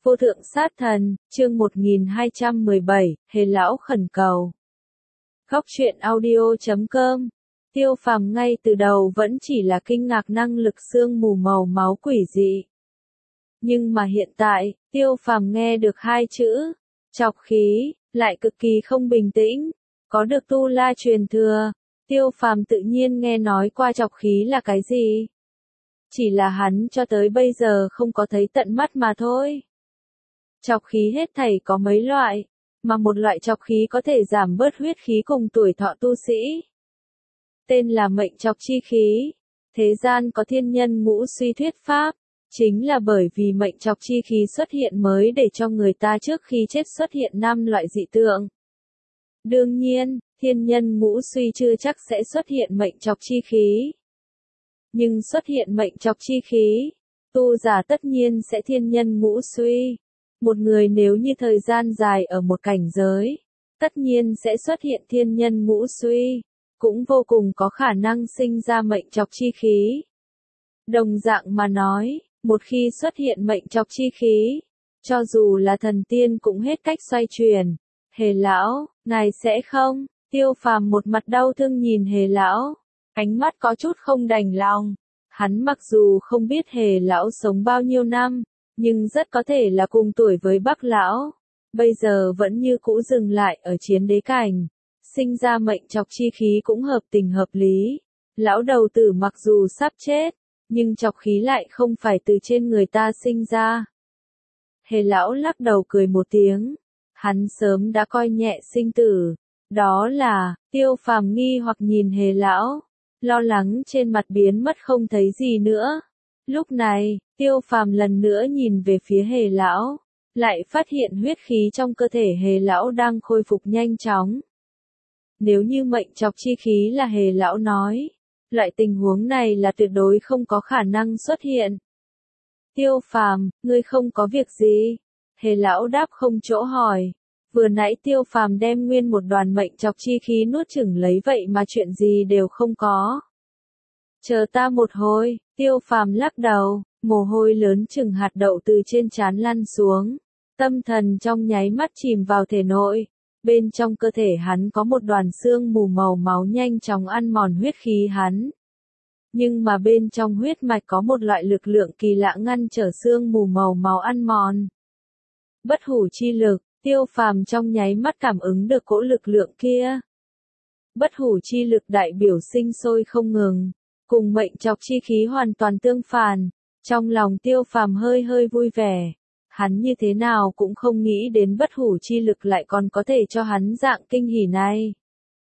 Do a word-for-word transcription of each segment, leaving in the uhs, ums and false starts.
Vô thượng sát thần, chương một nghìn hai trăm mười bảy, Hề lão khẩn cầu. Góc truyện audio chấm com. Tiêu Phàm ngay từ đầu vẫn chỉ là kinh ngạc năng lực sương mù màu máu quỷ dị. Nhưng mà hiện tại, Tiêu Phàm nghe được hai chữ, chọc khí, lại cực kỳ không bình tĩnh. Có được tu la truyền thừa, Tiêu Phàm tự nhiên nghe nói qua chọc khí là cái gì. Chỉ là hắn cho tới bây giờ không có thấy tận mắt mà thôi. Chọc khí hết thảy có mấy loại, mà một loại chọc khí có thể giảm bớt huyết khí cùng tuổi thọ tu sĩ. Tên là mệnh chọc chi khí. Thế gian có thiên nhân ngũ suy thuyết pháp, chính là bởi vì mệnh chọc chi khí xuất hiện mới để cho người ta trước khi chết xuất hiện năm loại dị tượng. Đương nhiên, thiên nhân ngũ suy chưa chắc sẽ xuất hiện mệnh chọc chi khí. Nhưng xuất hiện mệnh chọc chi khí, tu giả tất nhiên sẽ thiên nhân ngũ suy. Một người nếu như thời gian dài ở một cảnh giới, tất nhiên sẽ xuất hiện thiên nhân ngũ suy, cũng vô cùng có khả năng sinh ra mệnh chọc chi khí. Đồng dạng mà nói, một khi xuất hiện mệnh chọc chi khí, cho dù là thần tiên cũng hết cách xoay chuyển. Hề lão, ngài sẽ không? Tiêu Phàm một mặt đau thương nhìn Hề lão, ánh mắt có chút không đành lòng. Hắn mặc dù không biết Hề lão sống bao nhiêu năm, nhưng rất có thể là cùng tuổi với Bắc lão, bây giờ vẫn như cũ dừng lại ở chiến đế cảnh, sinh ra mệnh chọc chi khí cũng hợp tình hợp lý. Lão đầu tử mặc dù sắp chết, nhưng chọc khí lại không phải từ trên người ta sinh ra. Hề lão lắc đầu cười một tiếng, hắn sớm đã coi nhẹ sinh tử. Đó là, Tiêu Phàm nghi hoặc nhìn Hề lão, lo lắng trên mặt biến mất không thấy gì nữa. Lúc này, Tiêu Phàm lần nữa nhìn về phía Hề lão, lại phát hiện huyết khí trong cơ thể Hề lão đang khôi phục nhanh chóng. Nếu như mệnh chọc chi khí là Hề lão nói, loại tình huống này là tuyệt đối không có khả năng xuất hiện. Tiêu Phàm, ngươi không có việc gì? Hề lão đáp không chỗ hỏi. Vừa nãy Tiêu Phàm đem nguyên một đoàn mệnh chọc chi khí nuốt chửng lấy vậy mà chuyện gì đều không có. Chờ ta một hồi, Tiêu Phàm lắc đầu, mồ hôi lớn chừng hạt đậu từ trên trán lăn xuống. Tâm thần trong nháy mắt chìm vào thể nội. Bên trong cơ thể hắn có một đoàn xương mù màu máu nhanh chóng ăn mòn huyết khí hắn. Nhưng mà bên trong huyết mạch có một loại lực lượng kỳ lạ ngăn trở xương mù màu máu ăn mòn. Bất hủ chi lực, Tiêu Phàm trong nháy mắt cảm ứng được cỗ lực lượng kia. Bất hủ chi lực đại biểu sinh sôi không ngừng, cùng mệnh chọc chi khí hoàn toàn tương phản. Trong lòng Tiêu Phàm hơi hơi vui vẻ. Hắn như thế nào cũng không nghĩ đến bất hủ chi lực lại còn có thể cho hắn dạng kinh hỉ này.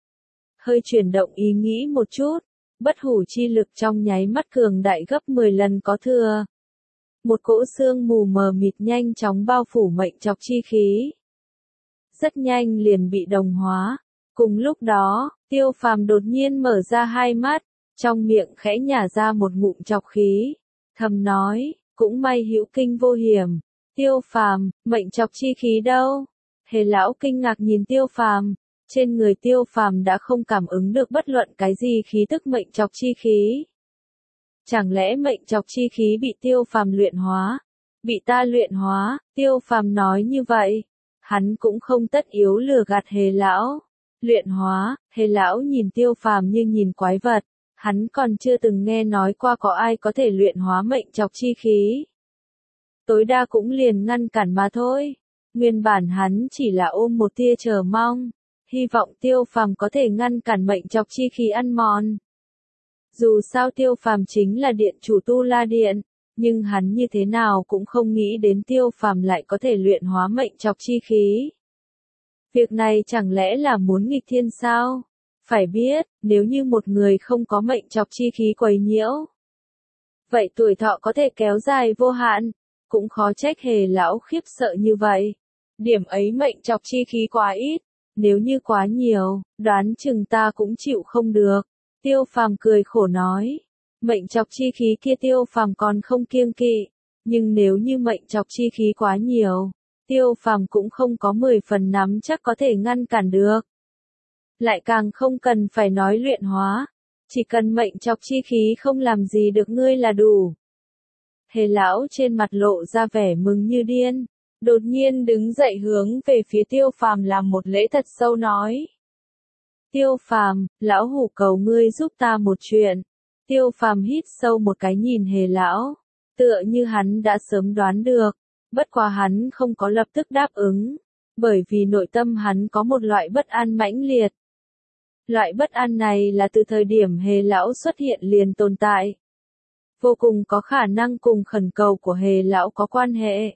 Hơi chuyển động ý nghĩ một chút, bất hủ chi lực trong nháy mắt cường đại gấp mười lần có thừa. Một cỗ sương mù mờ mịt nhanh chóng bao phủ mệnh chọc chi khí. Rất nhanh liền bị đồng hóa. Cùng lúc đó, Tiêu Phàm đột nhiên mở ra hai mắt, trong miệng khẽ nhả ra một ngụm chọc khí, thầm nói, cũng may hữu kinh vô hiểm. Tiêu Phàm, mệnh chọc chi khí đâu? Hề lão kinh ngạc nhìn Tiêu Phàm, trên người Tiêu Phàm đã không cảm ứng được bất luận cái gì khí tức mệnh chọc chi khí. Chẳng lẽ mệnh chọc chi khí bị Tiêu Phàm luyện hóa? Bị ta luyện hóa? Tiêu Phàm nói như vậy, hắn cũng không tất yếu lừa gạt Hề lão. Luyện hóa? Hề lão nhìn Tiêu Phàm như nhìn quái vật, hắn còn chưa từng nghe nói qua có ai có thể luyện hóa mệnh chọc chi khí. Tối đa cũng liền ngăn cản mà thôi. Nguyên bản hắn chỉ là ôm một tia chờ mong, hy vọng Tiêu Phàm có thể ngăn cản mệnh chọc chi khí ăn mòn. Dù sao Tiêu Phàm chính là điện chủ Tu La Điện, nhưng hắn như thế nào cũng không nghĩ đến Tiêu Phàm lại có thể luyện hóa mệnh chọc chi khí. Việc này chẳng lẽ là muốn nghịch thiên sao? Phải biết, nếu như một người không có mệnh chọc chi khí quấy nhiễu, vậy tuổi thọ có thể kéo dài vô hạn. Cũng khó trách Hề lão khiếp sợ như vậy. Điểm ấy mệnh chọc chi khí quá ít, nếu như quá nhiều, đoán chừng ta cũng chịu không được. Tiêu Phàm cười khổ nói, mệnh chọc chi khí kia Tiêu Phàm còn không kiêng kỵ, nhưng nếu như mệnh chọc chi khí quá nhiều, Tiêu Phàm cũng không có mười phần nắm chắc có thể ngăn cản được. Lại càng không cần phải nói luyện hóa, chỉ cần mệnh chọc chi khí không làm gì được ngươi là đủ. Hề lão trên mặt lộ ra vẻ mừng như điên, đột nhiên đứng dậy hướng về phía Tiêu Phàm làm một lễ thật sâu nói. Tiêu Phàm, lão hủ cầu ngươi giúp ta một chuyện. Tiêu Phàm hít sâu một cái nhìn Hề lão, tựa như hắn đã sớm đoán được, bất quá hắn không có lập tức đáp ứng, bởi vì nội tâm hắn có một loại bất an mãnh liệt. Loại bất an này là từ thời điểm Hề lão xuất hiện liền tồn tại. Vô cùng có khả năng cùng khẩn cầu của Hề lão có quan hệ.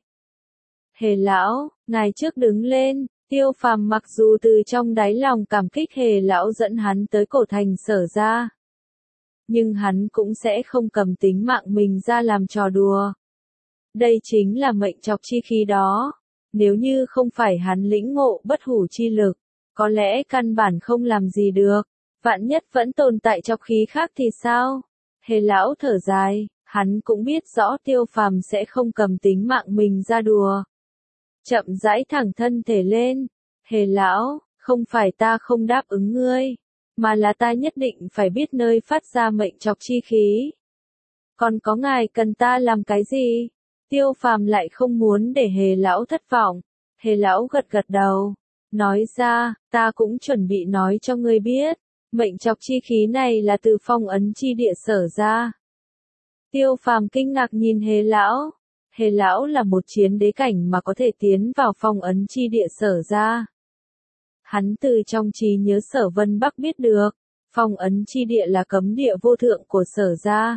Hề lão, ngài trước đứng lên. Tiêu Phàm mặc dù từ trong đáy lòng cảm kích Hề lão dẫn hắn tới cổ thành Sở gia, nhưng hắn cũng sẽ không cầm tính mạng mình ra làm trò đùa. Đây chính là mệnh chọc chi khí đó. Nếu như không phải hắn lĩnh ngộ bất hủ chi lực, có lẽ căn bản không làm gì được. Vạn nhất vẫn tồn tại chọc khí khác thì sao? Hề lão thở dài, hắn cũng biết rõ Tiêu Phàm sẽ không cầm tính mạng mình ra đùa. Chậm rãi thẳng thân thể lên. Hề lão, không phải ta không đáp ứng ngươi, mà là ta nhất định phải biết nơi phát ra mệnh chọc chi khí. Còn có ngài cần ta làm cái gì? Tiêu Phàm lại không muốn để Hề lão thất vọng. Hề lão gật gật đầu, nói ra, ta cũng chuẩn bị nói cho ngươi biết, mệnh chọc chi khí này là từ phong ấn chi địa Sở ra. Tiêu Phàm kinh ngạc nhìn Hề lão. Hề lão là một chiến đế cảnh mà có thể tiến vào phong ấn chi địa Sở ra. Hắn từ trong trí nhớ Sở Vân Bắc biết được, phong ấn chi địa là cấm địa vô thượng của Sở gia.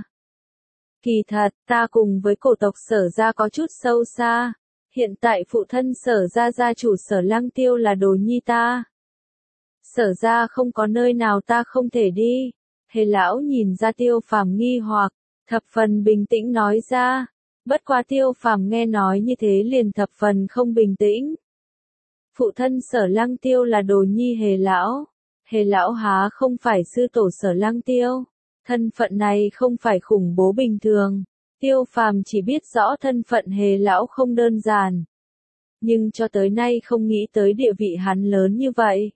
Kỳ thật, ta cùng với cổ tộc Sở gia có chút sâu xa. Hiện tại phụ thân Sở gia gia chủ Sở Lăng Tiêu là đồ nhi ta. Sở gia không có nơi nào ta không thể đi. Hề lão nhìn ra Tiêu Phàm nghi hoặc, thập phần bình tĩnh nói ra. Bất quá Tiêu Phàm nghe nói như thế liền thập phần không bình tĩnh. Phụ thân Sở Lăng Tiêu là đồ nhi Hề lão. Hề lão há không phải sư tổ Sở Lăng Tiêu. Thân phận này không phải khủng bố bình thường. Tiêu Phàm chỉ biết rõ thân phận Hề lão không đơn giản. Nhưng cho tới nay không nghĩ tới địa vị hắn lớn như vậy.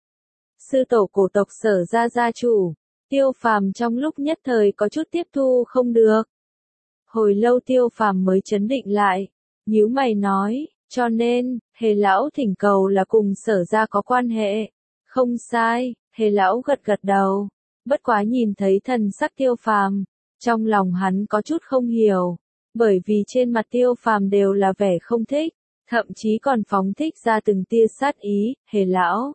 Sư tổ cổ tộc Sở gia gia chủ. Tiêu Phàm trong lúc nhất thời có chút tiếp thu không được. Hồi lâu Tiêu Phàm mới trấn định lại, nhíu mày nói, cho nên, Hề lão thỉnh cầu là cùng Sở gia có quan hệ. Không sai, Hề lão gật gật đầu, bất quá nhìn thấy thần sắc Tiêu Phàm, trong lòng hắn có chút không hiểu, bởi vì trên mặt Tiêu Phàm đều là vẻ không thích, thậm chí còn phóng thích ra từng tia sát ý. Hề lão,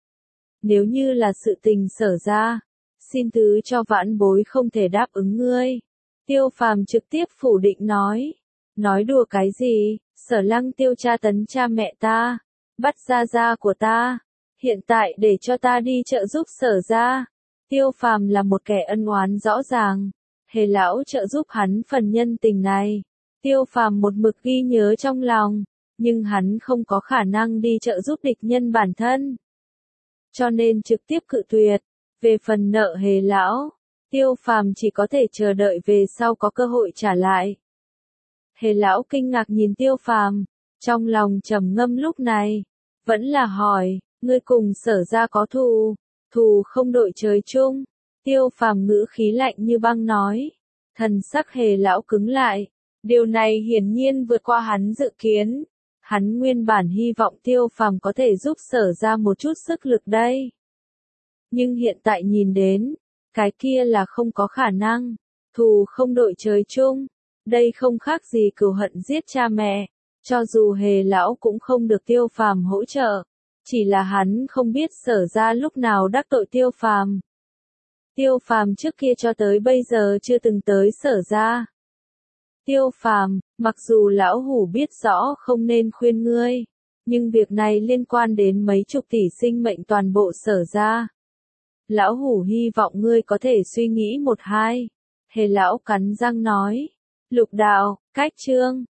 nếu như là sự tình Sở gia, xin thứ cho vãn bối không thể đáp ứng ngươi. Tiêu Phàm trực tiếp phủ định nói. Nói đùa cái gì, Sở Lăng Tiêu tra tấn cha mẹ ta, bắt gia gia của ta, hiện tại để cho ta đi trợ giúp Sở gia. Tiêu Phàm là một kẻ ân oán rõ ràng, Hề lão trợ giúp hắn phần nhân tình này. Tiêu Phàm một mực ghi nhớ trong lòng, nhưng hắn không có khả năng đi trợ giúp địch nhân bản thân. Cho nên trực tiếp cự tuyệt. Về phần nợ Hề lão, Tiêu Phàm chỉ có thể chờ đợi về sau có cơ hội trả lại. Hề lão kinh ngạc nhìn Tiêu Phàm, trong lòng trầm ngâm lúc này, vẫn là hỏi, ngươi cùng Sở gia có thù, thù không đội trời chung. Tiêu Phàm ngữ khí lạnh như băng nói, thần sắc Hề lão cứng lại, điều này hiển nhiên vượt qua hắn dự kiến. Hắn nguyên bản hy vọng Tiêu Phàm có thể giúp Sở gia một chút sức lực đây. Nhưng hiện tại nhìn đến, cái kia là không có khả năng, thù không đội trời chung, đây không khác gì cừu hận giết cha mẹ, cho dù Hề lão cũng không được Tiêu Phàm hỗ trợ, chỉ là hắn không biết Sở gia lúc nào đắc tội Tiêu Phàm. Tiêu Phàm trước kia cho tới bây giờ chưa từng tới Sở gia. Tiêu Phàm, mặc dù lão hủ biết rõ không nên khuyên ngươi, nhưng việc này liên quan đến mấy chục tỷ sinh mệnh toàn bộ Sở gia. Lão hủ hy vọng ngươi có thể suy nghĩ một hai. Hề lão cắn răng nói. Lục đạo, cách chương.